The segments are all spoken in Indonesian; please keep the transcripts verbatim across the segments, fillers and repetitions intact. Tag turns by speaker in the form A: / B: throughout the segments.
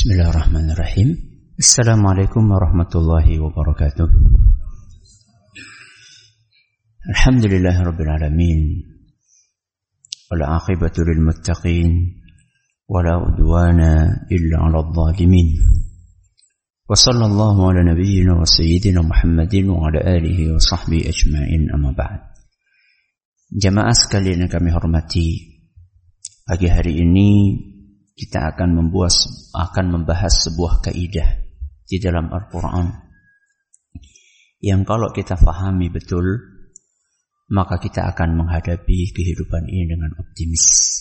A: Bismillahirrahmanirrahim. Assalamualaikum warahmatullahi wabarakatuh. Alhamdulillahirabbil alamin. Wal 'aqibatu lil muttaqin wala udwana illa 'alal zalimin. Wa sallallahu ala nabiyyina wa sayyidina Muhammadin wa ala alihi wa sahbihi ajma'in, amma ba'd. Jamaah sekalian yang kami hormati, pagi hari ini kita akan membuat akan membahas sebuah kaidah di dalam Al-Quran yang kalau kita fahami betul, maka kita akan menghadapi kehidupan ini dengan optimis.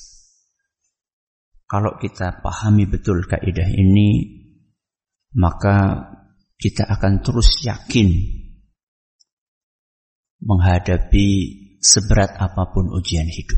A: Kalau kita pahami betul kaidah ini, maka kita akan terus yakin menghadapi seberat apapun ujian hidup.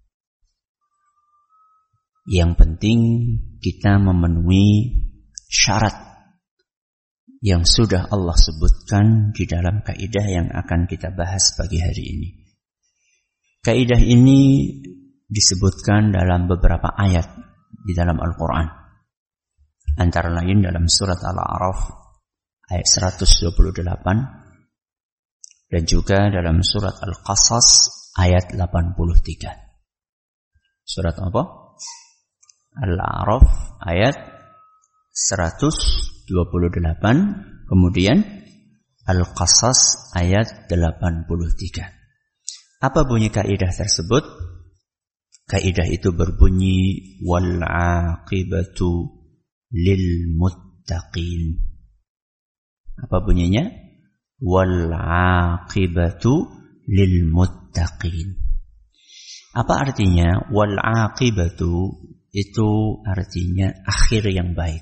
A: Yang penting kita memenuhi syarat yang sudah Allah sebutkan di dalam kaidah yang akan kita bahas pagi hari ini. Kaidah ini disebutkan dalam beberapa ayat di dalam Al-Quran. Antara lain dalam surat Al-A'raf ayat seratus dua puluh delapan dan juga dalam surat Al-Qasas ayat delapan puluh tiga. Surat apa? Al-A'raf ayat seratus dua puluh delapan, kemudian Al-Qasas ayat delapan puluh tiga. Apa bunyi kaidah tersebut? Kaidah itu berbunyi wal 'aqibatu lil muttaqin. Apa bunyinya? Wal 'aqibatu lil muttaqin. Apa artinya wal 'aqibatu? Itu artinya akhir yang baik,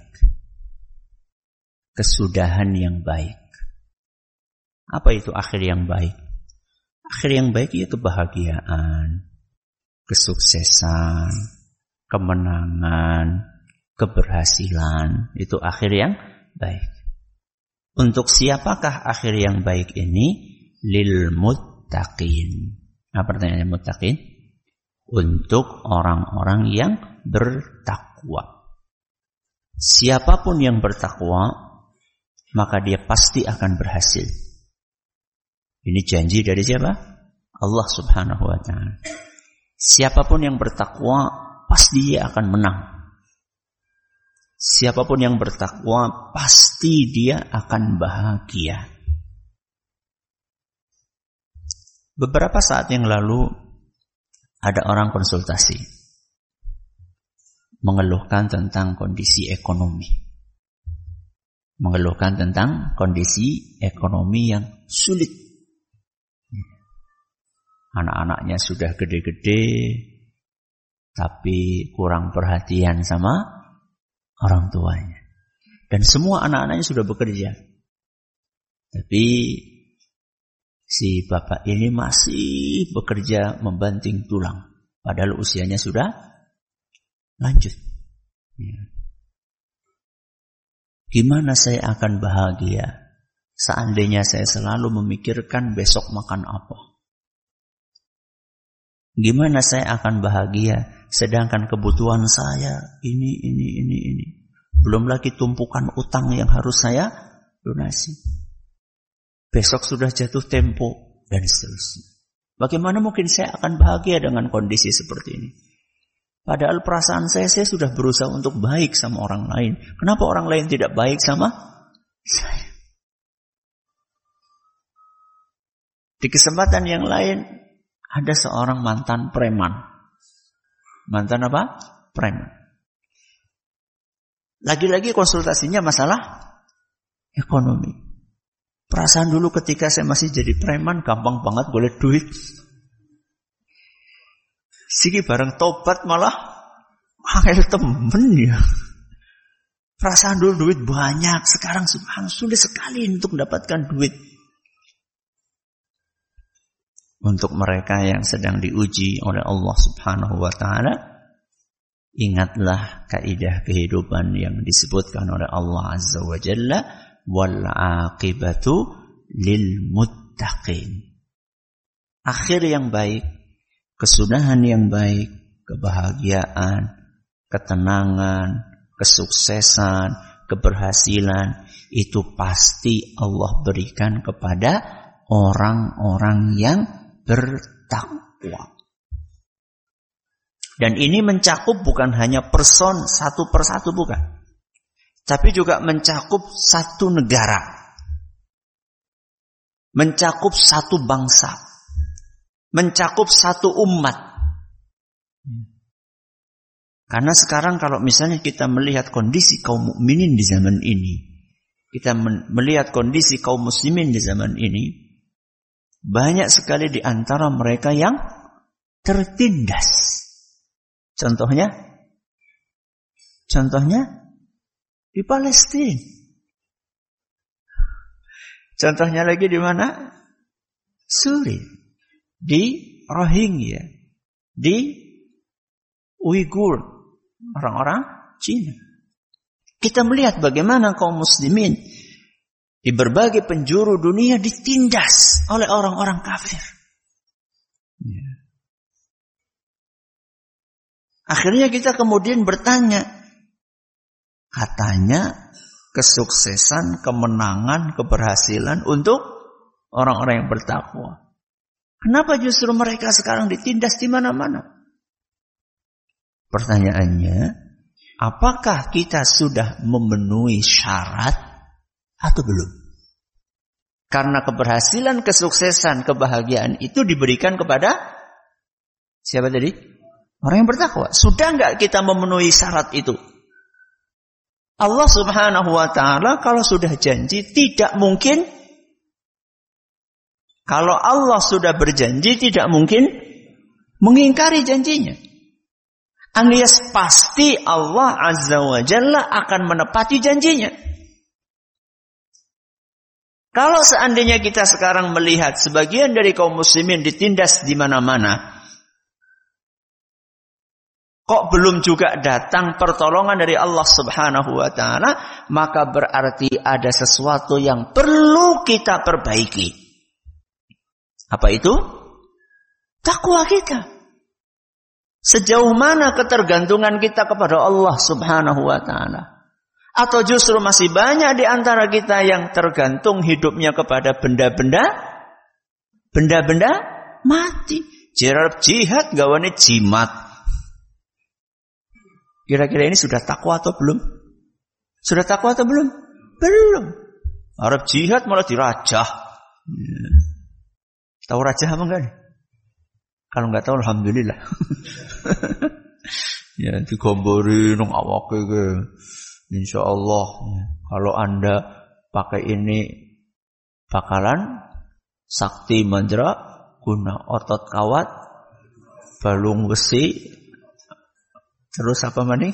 A: kesudahan yang baik. Apa itu akhir yang baik? Akhir yang baik ya kebahagiaan, kesuksesan, kemenangan, keberhasilan. Itu akhir yang baik. Untuk siapakah akhir yang baik ini? Lil muttaqin. Apa artinya muttaqin? Untuk orang-orang yang bertakwa. Siapapun yang bertakwa, maka dia pasti akan berhasil. Ini janji dari siapa? Allah Subhanahu wa ta'ala. Siapapun yang bertakwa, pasti dia akan menang. Siapapun yang bertakwa, pasti dia akan bahagia. Beberapa saat yang lalu ada orang konsultasi mengeluhkan tentang kondisi ekonomi. Mengeluhkan tentang kondisi ekonomi yang sulit. Anak-anaknya sudah gede-gede, tapi kurang perhatian sama orang tuanya. Dan semua anak-anaknya sudah bekerja. Tapi si bapak ini masih bekerja membanting tulang. Padahal usianya sudah lanjut. Ya. Gimana saya akan bahagia seandainya saya selalu memikirkan besok makan apa? Gimana saya akan bahagia sedangkan kebutuhan saya ini, ini, ini, ini. Belum lagi tumpukan utang yang harus saya lunasi. Besok sudah jatuh tempo dan seterusnya. Bagaimana mungkin saya akan bahagia dengan kondisi seperti ini? Padahal perasaan saya, saya sudah berusaha untuk baik sama orang lain. Kenapa orang lain tidak baik sama saya? Di kesempatan yang lain, ada seorang mantan preman. Mantan apa? Preman. Lagi-lagi konsultasinya masalah ekonomi. Perasaan dulu ketika saya masih jadi preman, gampang banget golek duit. Siki bareng tobat malah angel temen ya. Perasaan dulu duit banyak, sekarang subhanallah sulit sekali untuk mendapatkan duit. Untuk mereka yang sedang diuji oleh Allah Subhanahu wa ta'ala, ingatlah kaidah kehidupan yang disebutkan oleh Allah Azza wa Jalla, wal 'aqibatu lil muttaqin. Akhir yang baik, kesudahan yang baik, kebahagiaan, ketenangan, kesuksesan, keberhasilan itu pasti Allah berikan kepada orang-orang yang bertakwa. Dan ini mencakup bukan hanya person satu persatu, bukan. Tapi juga mencakup satu negara. Mencakup satu bangsa. Mencakup satu umat. Karena sekarang kalau misalnya kita melihat kondisi kaum mukminin di zaman ini, kita melihat kondisi kaum muslimin di zaman ini, banyak sekali di antara mereka yang tertindas. Contohnya, contohnya di Palestina. Contohnya lagi di mana? Suriah, di Rohingya, di Uighur, orang-orang Cina. Kita melihat bagaimana kaum muslimin di berbagai penjuru dunia ditindas oleh orang-orang kafir. Ya. Akhirnya kita kemudian bertanya, katanya kesuksesan, kemenangan, keberhasilan untuk orang-orang yang bertakwa. Kenapa justru mereka sekarang ditindas di mana-mana? Pertanyaannya, apakah kita sudah memenuhi syarat atau belum? Karena keberhasilan, kesuksesan, kebahagiaan itu diberikan kepada siapa tadi? Orang yang bertakwa. Sudah enggak kita memenuhi syarat itu? Allah Subhanahu wa ta'ala kalau sudah janji tidak mungkin, kalau Allah sudah berjanji tidak mungkin mengingkari janjinya. Alias pasti Allah Azza wa Jalla akan menepati janjinya. Kalau seandainya kita sekarang melihat sebagian dari kaum muslimin ditindas di mana-mana, kok belum juga datang pertolongan dari Allah Subhanahu wa ta'ala, maka berarti ada sesuatu yang perlu kita perbaiki. Apa itu? Takwa kita. Sejauh mana ketergantungan kita kepada Allah Subhanahu wa ta'ala? Atau justru masih banyak di antara kita yang tergantung hidupnya kepada benda-benda benda-benda mati. Jerap jihad gawane jimat. Kira-kira ini sudah takwa atau belum? Sudah takwa atau belum? Belum. Arab jihad malah dirajah. Ya. Tahu rajah apa enggak? Kalau enggak tahu alhamdulillah. Ya, digombori nang awake ke. Insyaallah ya. Kalau Anda pakai ini bakalan sakti manjra guna otot kawat, balung besi, terus apa maning?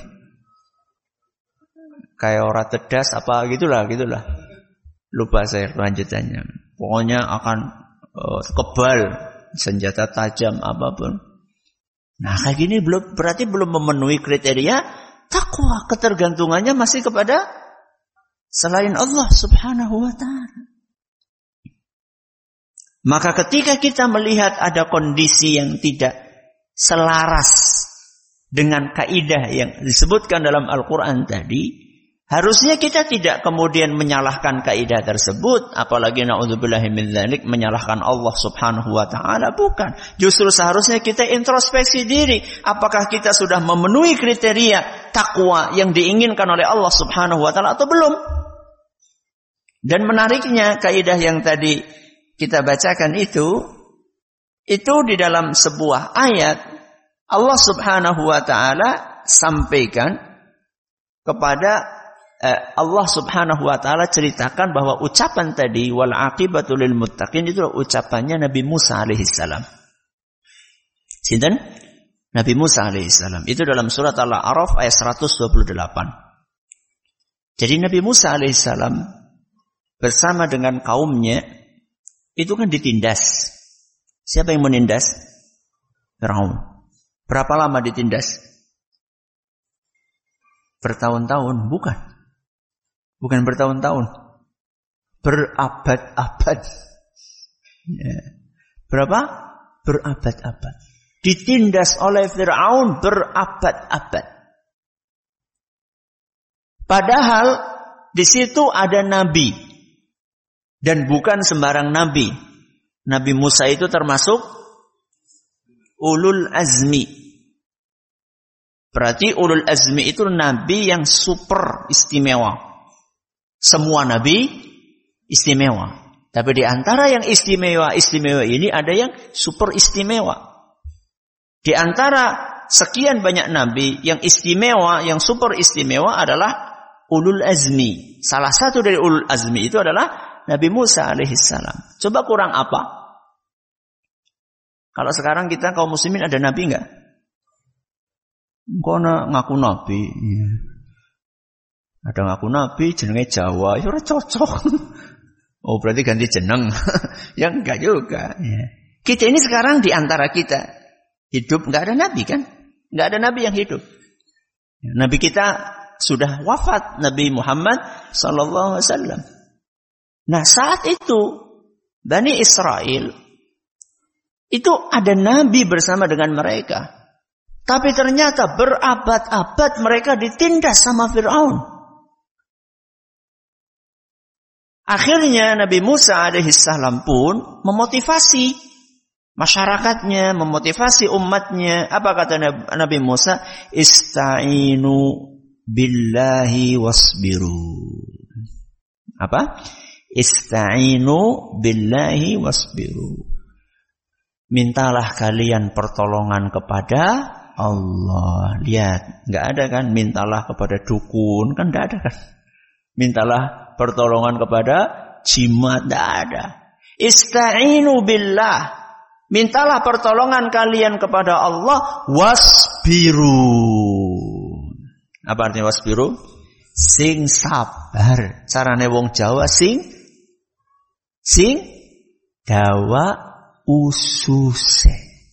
A: Kayak ora tedas apa gitulah, gitulah. Lupa saya lanjutannya. Pokoknya akan uh, kebal, senjata tajam apapun. Nah, kayak gini belum berarti belum memenuhi kriteria takwa. Ketergantungannya masih kepada selain Allah Subhanahu wa ta'ala. Maka ketika kita melihat ada kondisi yang tidak selaras dengan kaidah yang disebutkan dalam Al-Quran tadi, harusnya kita tidak kemudian menyalahkan kaidah tersebut, apalagi na'udzubillahi min dzalik menyalahkan Allah Subhanahu wa ta'ala, bukan. Justru seharusnya kita introspeksi diri, apakah kita sudah memenuhi kriteria takwa yang diinginkan oleh Allah Subhanahu wa ta'ala atau belum. Dan menariknya kaidah yang tadi kita bacakan itu, itu di dalam sebuah ayat Allah Subhanahu wa ta'ala sampaikan kepada Allah Subhanahu wa ta'ala ceritakan bahwa ucapan tadi wal aqibatu lil muttaqin itu ucapannya Nabi Musa alaihissalam. Sinten? Nabi Musa alaihissalam. Itu dalam surat Al-A'raf ayat seratus dua puluh delapan. Jadi Nabi Musa alaihissalam bersama dengan kaumnya itu kan ditindas. Siapa yang menindas? Firaun. Berapa lama ditindas? Bertahun-tahun, bukan. Bukan bertahun-tahun. Berabad-abad. Ya. Berapa? Berabad-abad. Ditindas oleh Firaun berabad-abad. Padahal di situ ada nabi. Dan bukan sembarang nabi. Nabi Musa itu termasuk ulul azmi. Berarti ulul azmi itu nabi yang super istimewa. Semua nabi istimewa. Tapi di antara yang istimewa-istimewa ini ada yang super istimewa. Di antara sekian banyak nabi yang istimewa, yang super istimewa adalah ulul azmi. Salah satu dari ulul azmi itu adalah Nabi Musa alaihissalam. Coba kurang apa? Kalau sekarang kita kaum muslimin ada nabi enggak? Engko ngaku nabi. Ya. Ada ngaku nabi jenenge Jawa, ya ora cocok. Oh, berarti ganti jeneng. Ya enggak juga, ya. Kita ini sekarang di antara kita hidup enggak ada nabi kan? Enggak ada nabi yang hidup. Nabi kita sudah wafat, Nabi Muhammad sallallahu alaihi wasallam. Nah, saat itu Bani Israel itu ada nabi bersama dengan mereka. Tapi ternyata berabad-abad mereka ditindas sama Fir'aun. Akhirnya Nabi Musa alaihissalam pun memotivasi masyarakatnya, memotivasi umatnya. Apa kata Nabi Musa? Ista'inu billahi wasbiru. Apa? Ista'inu billahi wasbiru. Mintalah kalian pertolongan kepada Allah. Lihat, enggak ada kan mintalah kepada dukun, kan enggak ada kan. Mintalah pertolongan kepada jimat, enggak ada. Ista'inu billah. Mintalah pertolongan kalian kepada Allah, wasbiru. Apa artinya wasbiru? Sing sabar. Carane wong Jawa sing Sing dawa ususe.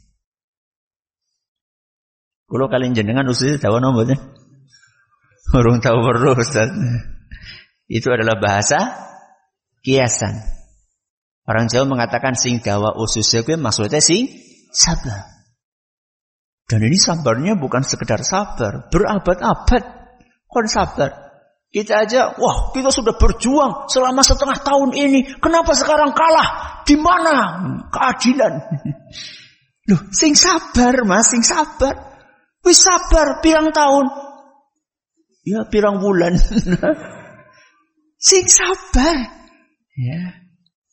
A: Kalau kalian jenengan ususe dawa napa mboten? Urung tahu perlu Ustaz. Itu adalah bahasa kiasan. Orang Jawa mengatakan sing dawa ususe kuwi maksudnya sing sabar. Dan ini sabarnya bukan sekedar sabar, berabad-abad kon sabar. Kita aja, wah kita sudah berjuang selama setengah tahun ini. Kenapa sekarang kalah? Di mana keadilan? Loh, sing sabar mas, sing sabar. Wis sabar, pirang tahun? Ya, pirang bulan. Sing sabar. Ya.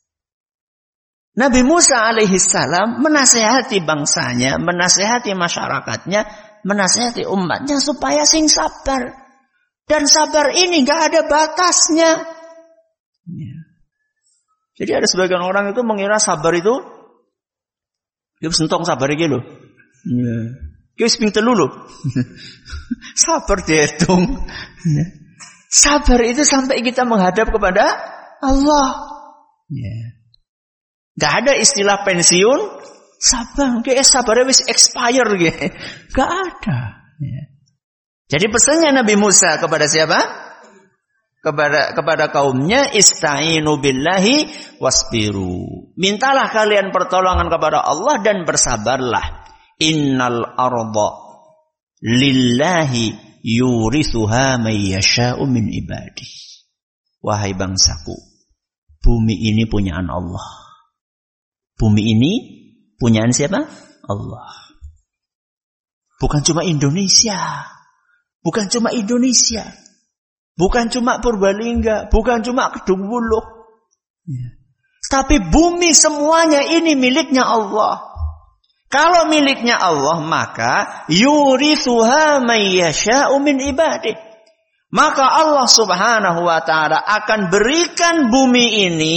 A: Nabi Musa alaihissalam menasehati bangsanya, menasehati masyarakatnya, menasehati umatnya supaya sing sabar. Dan sabar ini gak ada batasnya. Ya. Jadi ada sebagian orang itu mengira sabar itu dia sentong sabar iki lho. Ya. Ki wis ping telu lho. Sabar dihitung. Ya. Sabar itu sampai kita menghadap kepada Allah. Ya. Gak ada istilah pensiun sabar. Ki sabarnya wis expire gitu. Gak ada. Ya. Jadi pesannya Nabi Musa kepada siapa? Kepada kepada kaumnya, ista'inu billahi wasbiru. Mintalah kalian pertolongan kepada Allah dan bersabarlah. Innal arda lillahi yurithuha man yasha'u min ibadihi. Wahai bangsaku, bumi ini punyaan Allah. Bumi ini punyaan siapa? Allah. Bukan cuma Indonesia. Bukan cuma Indonesia. Bukan cuma Purbalingga. Bukan cuma Kedung Wuluh. Ya. Tapi bumi semuanya ini miliknya Allah. Kalau miliknya Allah, maka yurithuha man yasha'u min ibadih. Maka Allah subhanahu wa ta'ala akan berikan bumi ini,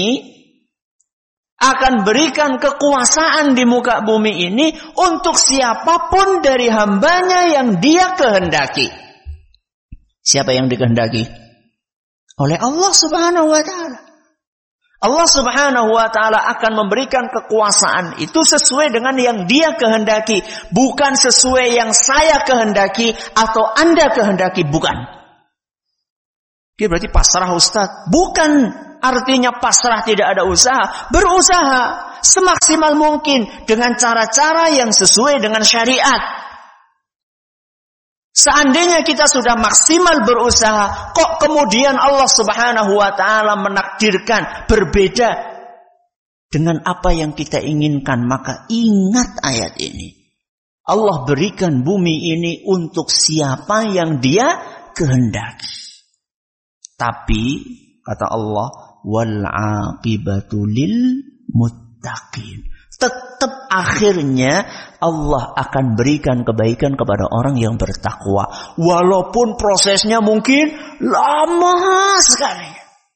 A: akan berikan kekuasaan di muka bumi ini untuk siapapun dari hambanya yang dia kehendaki. Siapa yang dikehendaki? Oleh Allah subhanahu wa ta'ala. Allah subhanahu wa ta'ala akan memberikan kekuasaan itu sesuai dengan yang dia kehendaki. Bukan sesuai yang saya kehendaki atau Anda kehendaki. Bukan. Dia berarti pasrah Ustaz. Bukan artinya pasrah tidak ada usaha. Berusaha semaksimal mungkin dengan cara-cara yang sesuai dengan syariat. Seandainya kita sudah maksimal berusaha, kok kemudian Allah Subhanahu wa taala menakdirkan berbeda dengan apa yang kita inginkan? Maka ingat ayat ini. Allah berikan bumi ini untuk siapa yang Dia kehendaki. Tapi kata Allah, wal aqibatu lil muttaqin. Tetap akhirnya Allah akan berikan kebaikan kepada orang yang bertakwa, walaupun prosesnya mungkin lama sekali.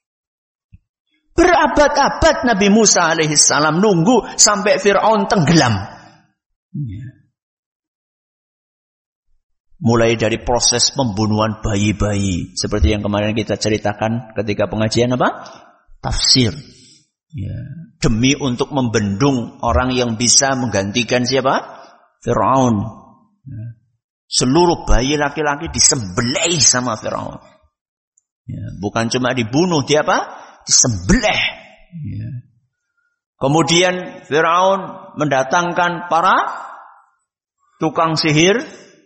A: Berabad-abad Nabi Musa alaihissalam nunggu sampai Fir'aun tenggelam. Ya. Mulai dari proses pembunuhan bayi-bayi, seperti yang kemarin kita ceritakan ketika pengajian apa? Tafsir. Ya. Demi untuk membendung orang yang bisa menggantikan siapa? Fir'aun. Ya. Seluruh bayi laki-laki disembelih sama Fir'aun. Ya. Bukan cuma dibunuh, dia apa? Disembelih. Ya. Kemudian Fir'aun mendatangkan para tukang sihir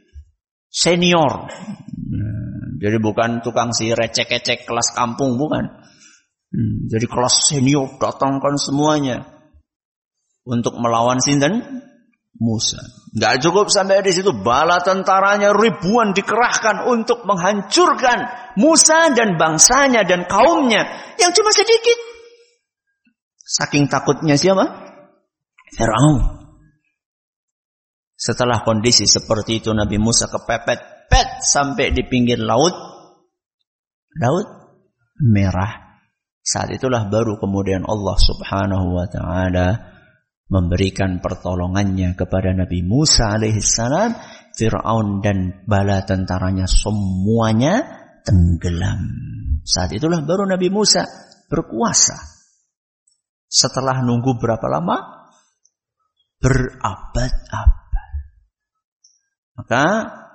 A: senior. Hmm, jadi bukan tukang sihir recek-recek kelas kampung, bukan. Hmm, jadi kelas senior, datangkan semuanya untuk melawan sinten? Musa. Enggak cukup sampai di situ, bala tentaranya ribuan dikerahkan untuk menghancurkan Musa dan bangsanya dan kaumnya yang cuma sedikit. Saking takutnya siapa? Fir'aun. Setelah kondisi seperti itu, Nabi Musa kepepet pet sampai di pinggir laut, laut merah. Saat itulah baru kemudian Allah Subhanahu wa taala memberikan pertolongannya kepada Nabi Musa alaihissalam. Fir'aun dan bala tentaranya semuanya tenggelam. Saat itulah baru Nabi Musa berkuasa. Setelah nunggu berapa lama? Berabad-abad. Maka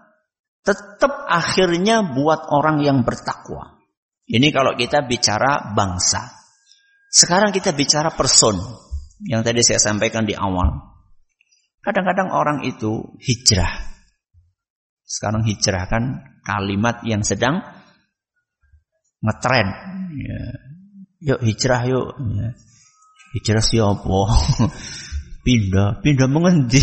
A: tetap akhirnya buat orang yang bertakwa. Ini kalau kita bicara bangsa. Sekarang kita bicara person. Yang tadi saya sampaikan di awal. Kadang-kadang orang itu hijrah. Sekarang hijrah kan kalimat yang sedang ngetren. Ya. Yuk hijrah yuk. Ya. Hijrah siapa? Pindah, pindah mengendi.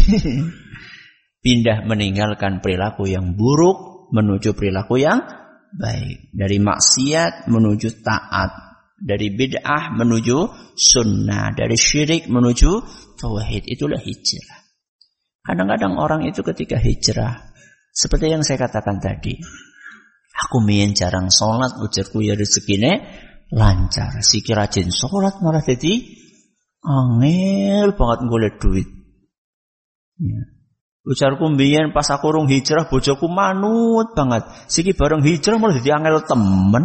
A: Pindah meninggalkan perilaku yang buruk menuju perilaku yang baik. Dari maksiat menuju taat. Dari bid'ah menuju sunnah. Dari syirik menuju tauhid. Itulah hijrah. Kadang-kadang orang itu ketika hijrah, seperti yang saya katakan tadi, aku mien jarang sholat, ujarku ya rezekine lancar. Siki rajin sholat malah jadi angel banget golek duit. Ya. Ujarku mbiyen pas aku rung hijrah bojoku manut banget. Siki bareng hijrah malah jadi angel temen.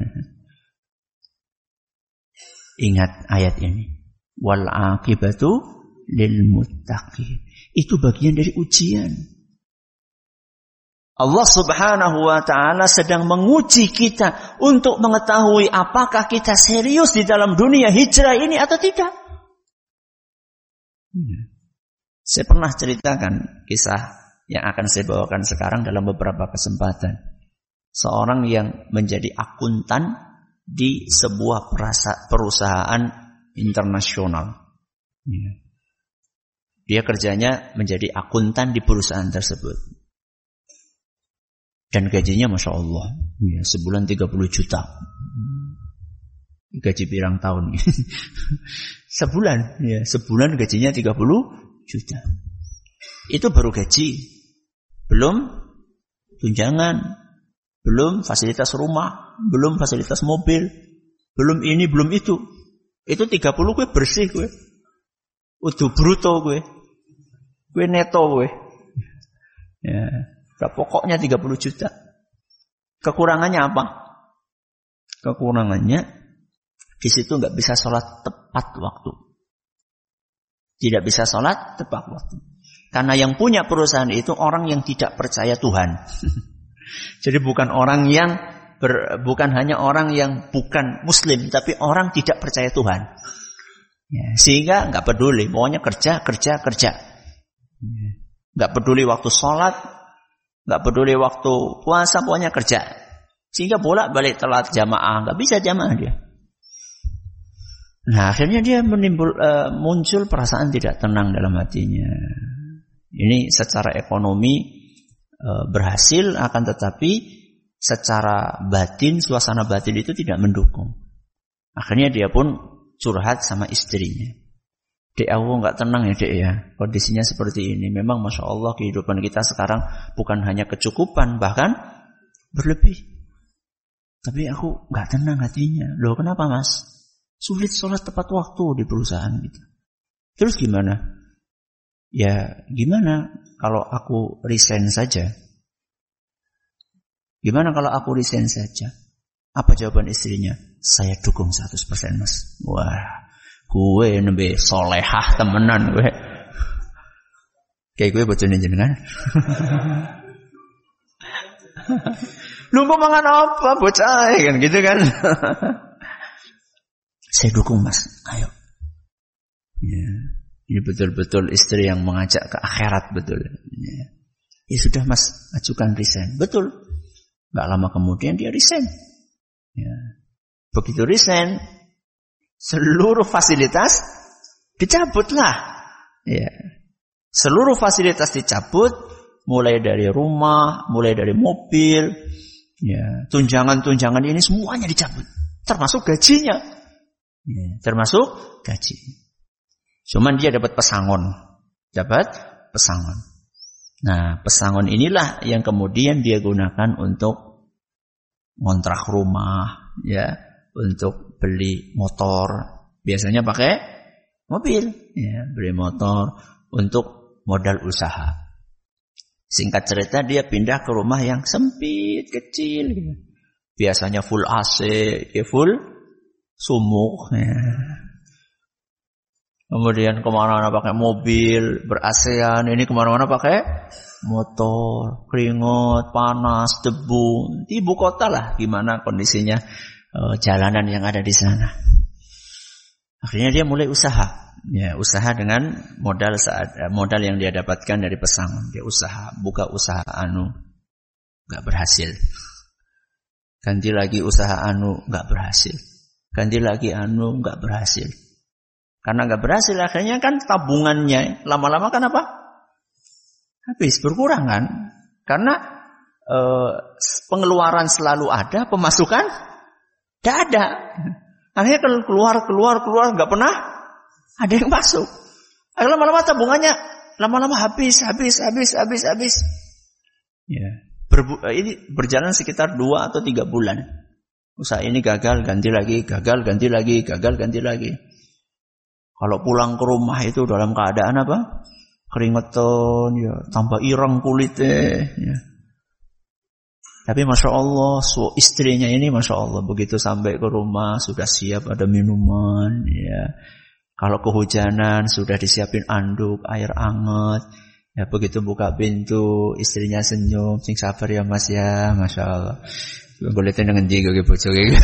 A: Ingat ayat ini. Wal aqibatu lil muttaqin. Itu bagian dari ujian. Allah Subhanahu wa taala sedang menguji kita untuk mengetahui apakah kita serius di dalam dunia hijrah ini atau tidak. Hmm. Saya pernah ceritakan kisah yang akan saya bawakan sekarang dalam beberapa kesempatan. Seorang yang menjadi akuntan di sebuah perusahaan internasional. Dia kerjanya menjadi akuntan di perusahaan tersebut. Dan gajinya Masya Allah. Ya, sebulan tiga puluh juta. Gaji pirang tahun. Sebulan. Ya, sebulan gajinya tiga puluh juta. Itu baru gaji. Belum tunjangan. Belum fasilitas rumah. Belum fasilitas mobil. Belum ini, belum itu. Itu tiga puluh gue bersih gue. Udah bruto gue. Gue neto gue. Ya. Pokoknya tiga puluh juta. Kekurangannya apa? Kekurangannya di situ nggak bisa sholat tepat waktu. Tidak bisa sholat tepat waktu. Karena yang punya perusahaan itu orang yang tidak percaya Tuhan. Jadi bukan orang yang ber, bukan hanya orang yang bukan Muslim, tapi orang tidak percaya Tuhan. Ya, sehingga nggak peduli, pokoknya kerja, kerja, kerja. Nggak peduli waktu sholat. Nggak peduli waktu puasa, pokoknya kerja. Sehingga bolak-balik telat jamaah, nggak bisa jamaah dia. Nah, akhirnya dia menimbul, uh, muncul perasaan tidak tenang dalam hatinya. Ini secara ekonomi uh, berhasil, akan tetapi secara batin, suasana batin itu tidak mendukung. Akhirnya dia pun curhat sama istrinya. Dek, aku nggak tenang ya dek ya, kondisinya seperti ini. Memang Masya Allah kehidupan kita sekarang bukan hanya kecukupan, bahkan berlebih. Tapi aku nggak tenang hatinya. Loh kenapa mas? Sulit sholat tepat waktu di perusahaan kita. Terus gimana? Ya gimana kalau aku resign saja? Gimana kalau aku resign saja? Apa jawaban istrinya? Saya dukung seratus persen mas. Wah, gue nembe solehah temenan gue. Kayak gue bocorin jenengan. Lu mau makan apa bocah kan gitu kan? Saya dukung mas, ayo. Ya, ini betul-betul istri yang mengajak ke akhirat betul. Ya, ya sudah mas, ajukan resign. Betul. Gak lama kemudian dia resign. Ya. Begitu resign, seluruh fasilitas dicabutlah. Ya. Seluruh fasilitas dicabut, mulai dari rumah, mulai dari mobil, ya, tunjangan-tunjangan ini semuanya dicabut, termasuk gajinya. Ya, termasuk gaji. Cuman dia dapat pesangon. Dapat pesangon. Nah, pesangon inilah yang kemudian dia gunakan untuk ngontrak rumah, ya, untuk beli motor. Biasanya pakai mobil, ya, beli motor untuk modal usaha. Singkat cerita dia pindah ke rumah yang sempit, kecil. Biasanya full A C, ya full sumuk, ya. Kemudian kemana-mana pakai mobil ber-ASEAN, ini kemana-mana pakai motor, keringat, panas, debu. Di ibu kota lah, gimana kondisinya uh, jalanan yang ada di sana. Akhirnya dia mulai usaha, ya usaha dengan modal saat modal yang dia dapatkan dari pesangon. Dia usaha, buka usaha anu, nggak berhasil. Ganti lagi usaha anu, nggak berhasil. Ganti lagi anu, nggak berhasil. Karena nggak berhasil, akhirnya kan tabungannya lama-lama kan apa? Habis, berkurang kan? Karena e, pengeluaran selalu ada, pemasukan tidak ada. Akhirnya kalau keluar, keluar, keluar, nggak pernah ada yang masuk. Akhirnya lama-lama tabungannya lama-lama habis, habis, habis, habis, habis. Ya, Berbu- ini berjalan sekitar dua atau tiga bulan. Usaha ini gagal, ganti lagi, gagal, ganti lagi, gagal, ganti lagi. Kalau pulang ke rumah itu dalam keadaan apa? Keringetan, ya, tambah ireng kulitnya. Ya. Tapi Masya Allah, so, istrinya ini Masya Allah, begitu sampai ke rumah, sudah siap ada minuman. Ya. Kalau kehujanan, sudah disiapin anduk, air hangat. Ya, begitu buka pintu, istrinya senyum, sing sabar ya mas ya, Masya Allah. Boleh tenang ngendi kok bojo iki.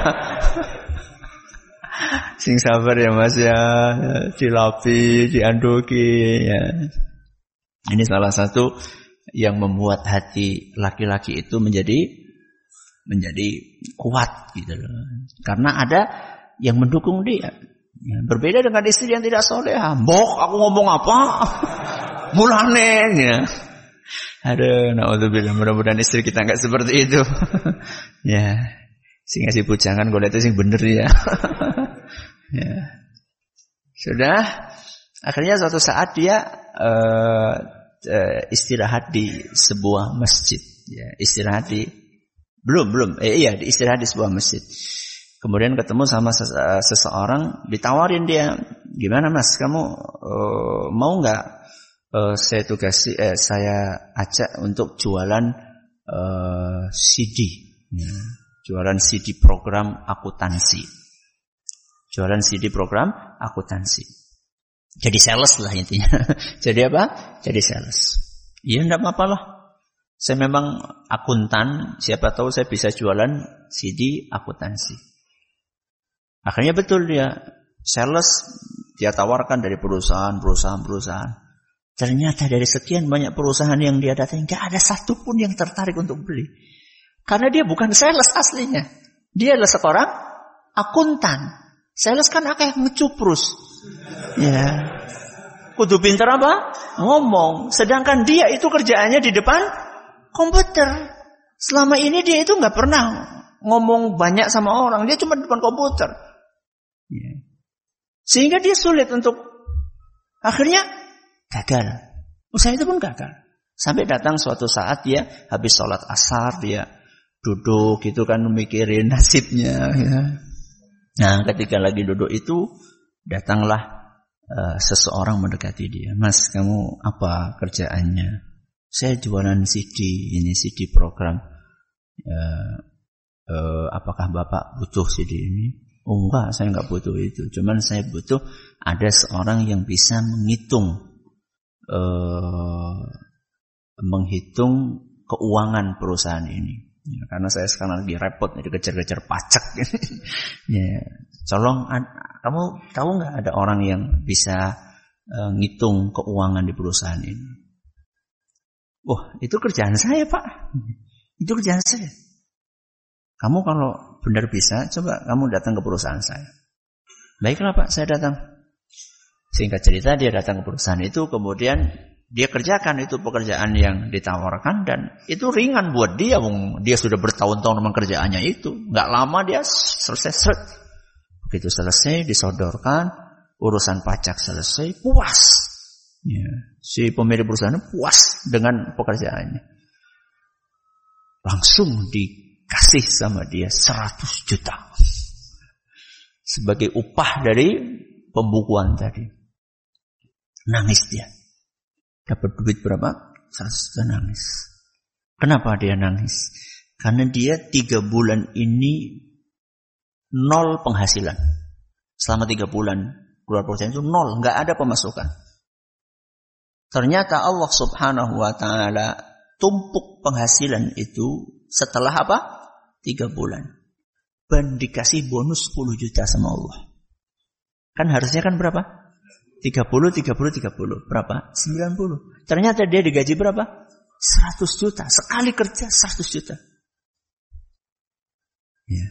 A: Sing sabar ya Mas ya, dilapi, diandoki ya. Ini salah satu yang membuat hati laki-laki itu menjadi menjadi kuat gitu loh. Karena ada yang mendukung dia. Ya, berbeda dengan istri yang tidak solehah. Mbok, aku ngomong apa? Mulane ya. Aduh, naudzubillah, mudah-mudahan istri kita enggak seperti itu. Ya, sing ngasih bujangan golek itu sing bener ya. Ya. Sudah, akhirnya suatu saat dia uh, uh, istirahat di sebuah masjid. Ya, istirahat di belum belum, eh, iya, di istirahat di sebuah masjid. Kemudian ketemu sama ses, uh, seseorang, ditawarin dia, gimana mas, kamu uh, mau nggak? Uh, saya tugasi, eh, saya ajak untuk jualan uh, C D, ya. Jualan C D program akuntansi, jualan C D program akuntansi. Jadi sales lah intinya. Jadi apa? Jadi sales. Iya, enggak apa-apa lah. Saya memang akuntan, siapa tahu saya bisa jualan C D akuntansi. Akhirnya betul dia sales, dia tawarkan dari perusahaan, perusahaan, perusahaan. Ternyata dari sekian banyak perusahaan yang dia datangi, gak ada satupun yang tertarik untuk beli. Karena dia bukan sales aslinya. Dia adalah seorang akuntan. Sales kan kayak ngecuprus. Ya. Kudu pinter apa? Ngomong. Sedangkan dia itu kerjaannya di depan komputer. Selama ini dia itu gak pernah ngomong banyak sama orang. Dia cuma di depan komputer. Ya. Sehingga dia sulit untuk akhirnya gagal. Usaha itu pun gagal. Sampai datang suatu saat dia habis sholat asar, dia duduk gitu kan mikirin nasibnya. Ya. Nah ketika lagi duduk itu datanglah uh, seseorang mendekati dia. Mas, kamu apa kerjaannya? Saya jualan C D, ini C D program. Uh, uh, apakah Bapak butuh C D ini? Oh enggak, saya enggak butuh itu. Cuman saya butuh ada seorang yang bisa menghitung Uh, menghitung keuangan perusahaan ini. Ya, karena saya sekarang lagi repot nih dikejar-kejar pajak. Ya, tolong, kamu tahu nggak ada orang yang bisa uh, ngitung keuangan di perusahaan ini? Wah, itu kerjaan saya, Pak. Itu kerjaan saya. Kamu kalau benar bisa, coba kamu datang ke perusahaan saya. Baiklah, Pak, saya datang. Singkat cerita dia datang ke perusahaan itu, kemudian dia kerjakan itu pekerjaan yang ditawarkan dan itu ringan buat dia. Dia sudah bertahun-tahun memang kerjaannya itu. Nggak lama dia selesai. Seret. Begitu selesai disodorkan, urusan pajak selesai, puas. Ya, si pemilik perusahaan puas dengan pekerjaannya. Langsung dikasih sama dia seratus juta. Sebagai upah dari pembukuan tadi. Nangis dia. Dapat duit berapa? seratus juta nangis. Kenapa dia nangis? Karena dia tiga bulan ini nol penghasilan. Selama tiga bulan keluar perusahaan itu nol. Nggak ada pemasukan. Ternyata Allah subhanahu wa ta'ala tumpuk penghasilan itu setelah apa? Tiga bulan. Dan dikasih bonus sepuluh juta sama Allah. Kan harusnya kan berapa? tiga puluh, tiga puluh, tiga puluh. Berapa? sembilan puluh. Ternyata dia digaji berapa? seratus juta. Sekali kerja seratus juta. Ya.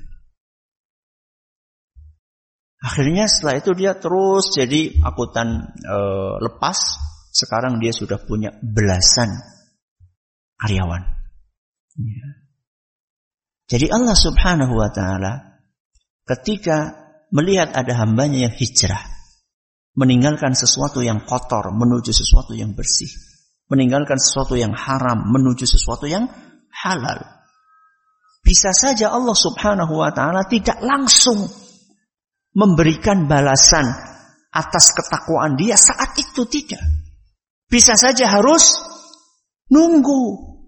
A: Akhirnya setelah itu dia terus jadi akuntan e, lepas. Sekarang dia sudah punya belasan karyawan. Ya. Jadi Allah subhanahu wa ta'ala ketika melihat ada hambanya yang hijrah, meninggalkan sesuatu yang kotor menuju sesuatu yang bersih, meninggalkan sesuatu yang haram menuju sesuatu yang halal. Bisa saja Allah subhanahu wa ta'ala tidak langsung memberikan balasan atas ketakwaan dia saat itu, tidak. Bisa saja harus nunggu.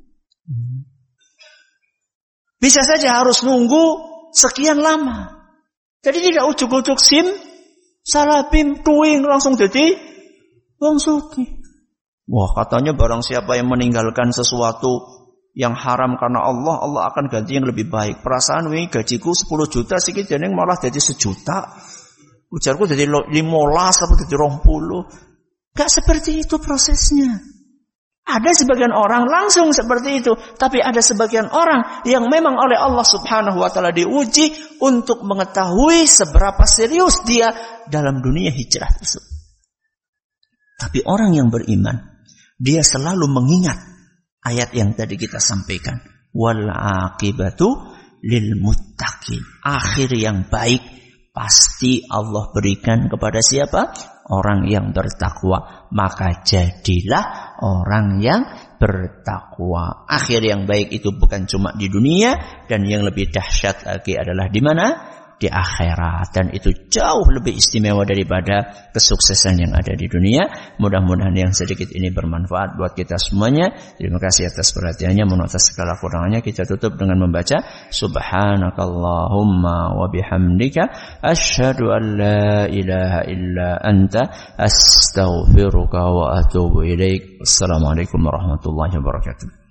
A: Bisa saja harus nunggu sekian lama. Jadi tidak ujuk-ujuk sim salabim tuing langsung jadi wong sugih. Wah, katanya barang siapa yang meninggalkan sesuatu yang haram karena Allah, Allah akan ganti yang lebih baik. Perasaan wingi gajiku sepuluh juta sikit jeneng malah jadi sejuta. Ujarku jadi lima belas apa jadi dua puluh. Gak seperti itu prosesnya. Ada sebagian orang langsung seperti itu, tapi ada sebagian orang yang memang oleh Allah subhanahu wa ta'ala diuji untuk mengetahui seberapa serius dia dalam dunia hijrah tersebut. Tapi orang yang beriman, dia selalu mengingat ayat yang tadi kita sampaikan. Wal aqibatu lil muttaqin. Akhir yang baik pasti Allah berikan kepada siapa? Orang yang bertakwa. Maka jadilah orang yang bertakwa. Akhir yang baik itu bukan cuma di dunia, dan yang lebih dahsyat lagi adalah di mana? Di akhirat. Dan itu jauh lebih istimewa daripada kesuksesan yang ada di dunia. Mudah-mudahan yang sedikit ini bermanfaat buat kita semuanya. Terima kasih atas perhatiannya. Mohon atas segala kurangannya. Kita tutup dengan membaca Subhanakallahumma wa bihamdika asyhadu an la ilaha illa anta astaghfiruka wa atubu ilaik. Wassalamualaikum warahmatullahi wabarakatuh.